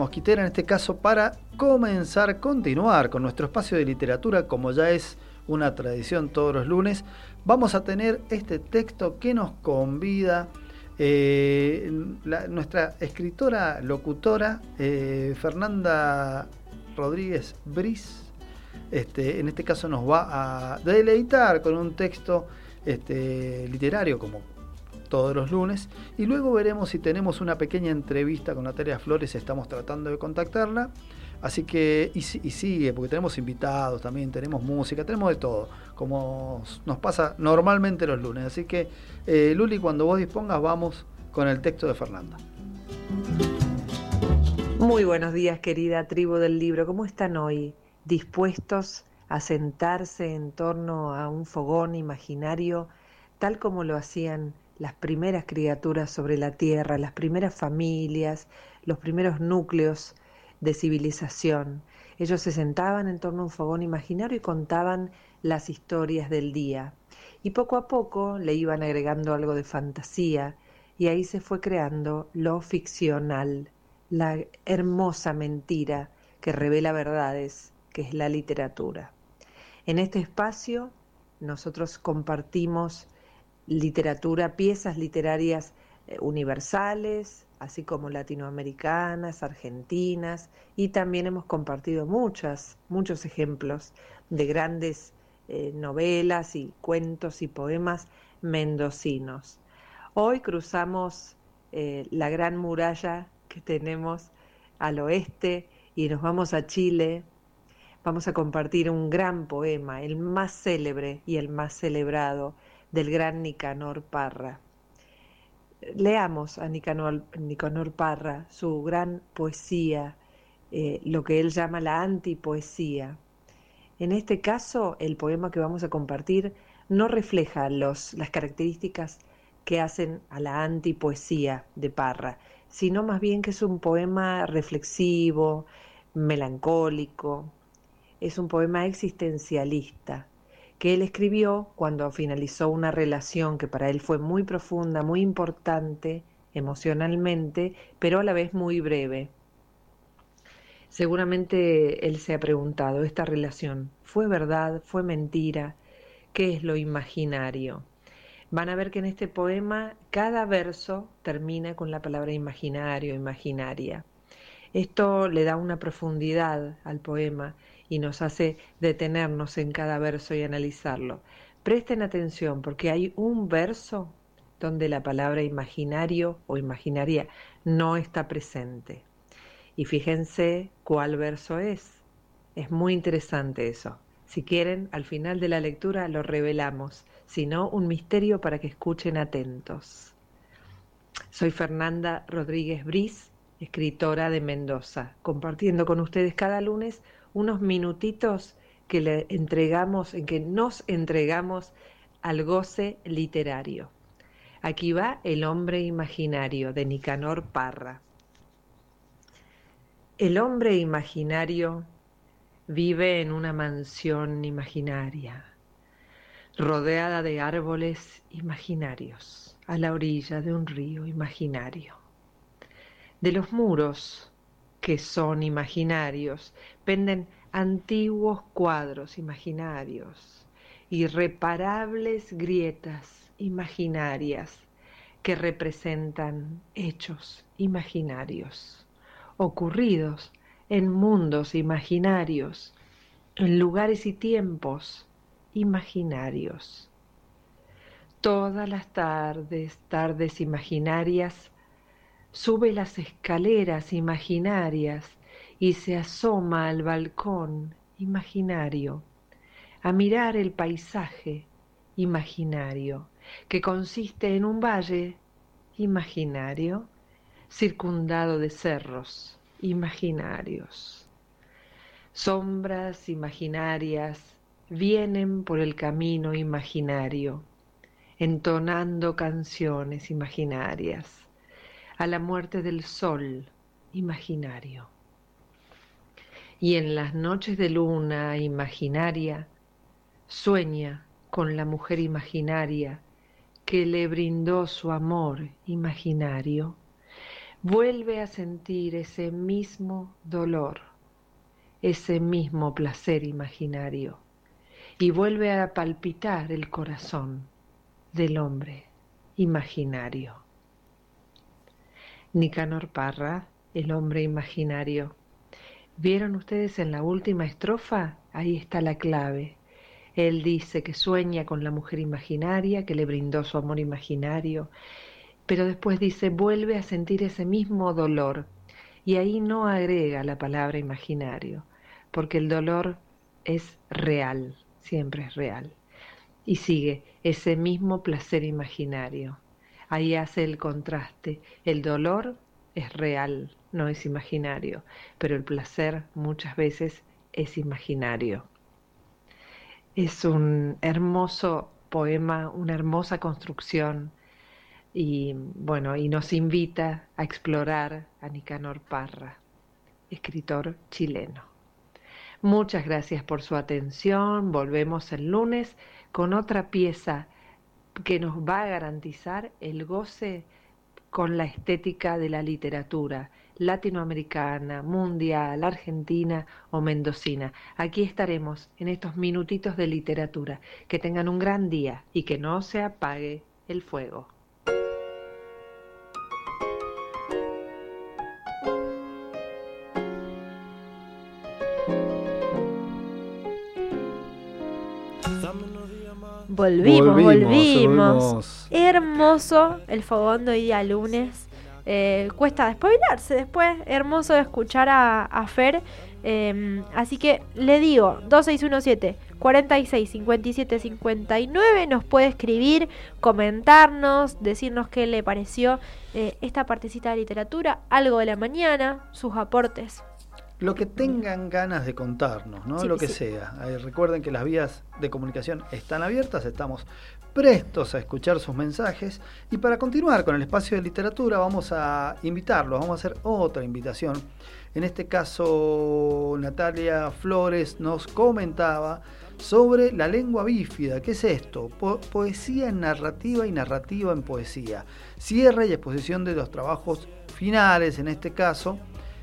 Mosquitera en este caso para continuar con nuestro espacio de literatura, como ya es una tradición todos los lunes. Vamos a tener este texto que nos convida nuestra escritora, locutora, Fernanda Rodríguez Briz. En este caso nos va a deleitar con un texto literario, como todos los lunes, y luego veremos si tenemos una pequeña entrevista con Natalia Flores. Estamos tratando de contactarla, así que y sigue, porque tenemos invitados también, tenemos música, tenemos de todo, como nos pasa normalmente los lunes. Así que Luli, cuando vos dispongas, vamos con el texto de Fernanda. Muy buenos días, querida tribu del libro. ¿Cómo están hoy? ¿Dispuestos a sentarse en torno a un fogón imaginario, tal como lo hacían las primeras criaturas sobre la tierra, las primeras familias, los primeros núcleos de civilización? Ellos se sentaban en torno a un fogón imaginario y contaban las historias del día. Y poco a poco le iban agregando algo de fantasía, y ahí se fue creando lo ficcional, la hermosa mentira que revela verdades, que es la literatura. En este espacio nosotros compartimos literatura, piezas literarias universales, así como latinoamericanas, argentinas, y también hemos compartido muchos ejemplos de grandes novelas y cuentos y poemas mendocinos. Hoy cruzamos la gran muralla que tenemos al oeste y nos vamos a Chile. Vamos a compartir un gran poema, el más célebre y el más celebrado, del gran Nicanor Parra. Leamos a Nicanor Parra, su gran poesía, lo que él llama la antipoesía. En este caso, el poema que vamos a compartir no refleja las características que hacen a la antipoesía de Parra, sino más bien que es un poema reflexivo, melancólico. Es un poema existencialista que él escribió cuando finalizó una relación que para él fue muy profunda, muy importante emocionalmente, pero a la vez muy breve. Seguramente él se ha preguntado, ¿esta relación fue verdad, fue mentira? ¿Qué es lo imaginario? Van a ver que en este poema cada verso termina con la palabra imaginario, imaginaria. Esto le da una profundidad al poema y nos hace detenernos en cada verso y analizarlo. Presten atención porque hay un verso donde la palabra imaginario o imaginaria no está presente. Y fíjense cuál verso es. Es muy interesante eso. Si quieren, al final de la lectura lo revelamos, si no, un misterio para que escuchen atentos. Soy Fernanda Rodríguez Briz, escritora de Mendoza, compartiendo con ustedes cada lunes unos minutitos que en que nos entregamos al goce literario. Aquí va El hombre imaginario de Nicanor Parra. El hombre imaginario vive en una mansión imaginaria, rodeada de árboles imaginarios, a la orilla de un río imaginario. De los muros, que son imaginarios, penden antiguos cuadros imaginarios, irreparables grietas imaginarias que representan hechos imaginarios, ocurridos en mundos imaginarios, en lugares y tiempos imaginarios. Todas las tardes imaginarias, sube las escaleras imaginarias y se asoma al balcón imaginario a mirar el paisaje imaginario, que consiste en un valle imaginario circundado de cerros imaginarios. Sombras imaginarias vienen por el camino imaginario, entonando canciones imaginarias a la muerte del sol imaginario. Y en las noches de luna imaginaria sueña con la mujer imaginaria que le brindó su amor imaginario, Vuelve a sentir ese mismo dolor, ese mismo placer imaginario, y vuelve a palpitar el corazón del hombre imaginario. Nicanor Parra, el hombre imaginario. ¿Vieron ustedes en la última estrofa? Ahí está la clave. Él dice que sueña con la mujer imaginaria, que le brindó su amor imaginario, pero después dice, vuelve a sentir ese mismo dolor. Y ahí no agrega la palabra imaginario, porque el dolor es real, siempre es real. Y sigue, ese mismo placer imaginario. Ahí hace el contraste. El dolor es real, no es imaginario, pero el placer muchas veces es imaginario. Es un hermoso poema, una hermosa construcción y bueno, y nos invita a explorar a Nicanor Parra, escritor chileno. Muchas gracias por su atención. Volvemos el lunes con otra pieza que nos va a garantizar el goce con la estética de la literatura latinoamericana, mundial, argentina o mendocina. Aquí estaremos en estos minutitos de literatura. Que tengan un gran día y que no se apague el fuego. Volvimos. Hermoso el fogón de hoy día lunes. Cuesta despabilarse después. Hermoso escuchar a Fer. Así que le digo, 2617 46 57 59. Nos puede escribir, comentarnos, decirnos qué le pareció esta partecita de literatura, algo de la mañana, sus aportes. Lo que tengan ganas de contarnos, ¿no? Sí, Lo que sí. sea. Recuerden que las vías de comunicación están abiertas, estamos prestos a escuchar sus mensajes. Y para continuar con el espacio de literatura vamos a invitarlos, vamos a hacer otra invitación. En este caso, Natalia Flores nos comentaba sobre la lengua bífida. ¿Qué es esto? Poesía en narrativa y narrativa en poesía. Cierre y exposición de los trabajos finales, en este caso.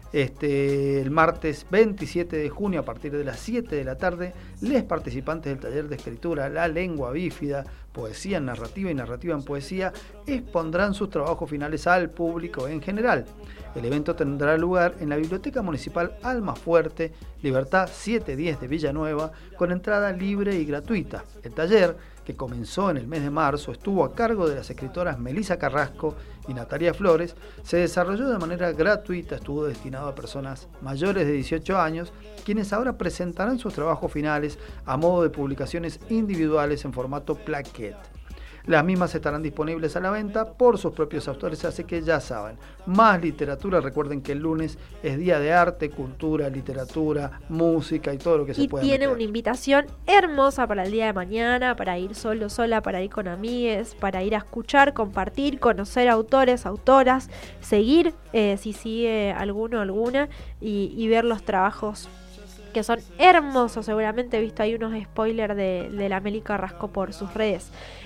El martes 27 de junio a partir de las 7 de la tarde, los participantes del taller de escritura La Lengua Bífida, Poesía en Narrativa y Narrativa en Poesía, expondrán sus trabajos finales al público en general. El evento tendrá lugar en la Biblioteca Municipal Almafuerte, Libertad 710 de Villanueva, con entrada libre y gratuita. El taller, que comenzó en el mes de marzo, estuvo a cargo de las escritoras Melissa Carrasco y Natalia Flores, se desarrolló de manera gratuita, estuvo destinado a personas mayores de 18 años, quienes ahora presentarán sus trabajos finales a modo de publicaciones individuales en formato plaquette. Las mismas estarán disponibles a la venta por sus propios autores, así que ya saben, más literatura. Recuerden que el lunes es día de arte, cultura, literatura, música y todo lo que se pueda. Y tiene meter. una invitación hermosa para el día de mañana, para ir solo, sola, para ir con amigues, para ir a escuchar, compartir, conocer autores, autoras, seguir, si sigue alguno o alguna, y ver los trabajos que son hermosos. Seguramente he visto ahí unos spoilers de la Meli Carrasco por sus redes.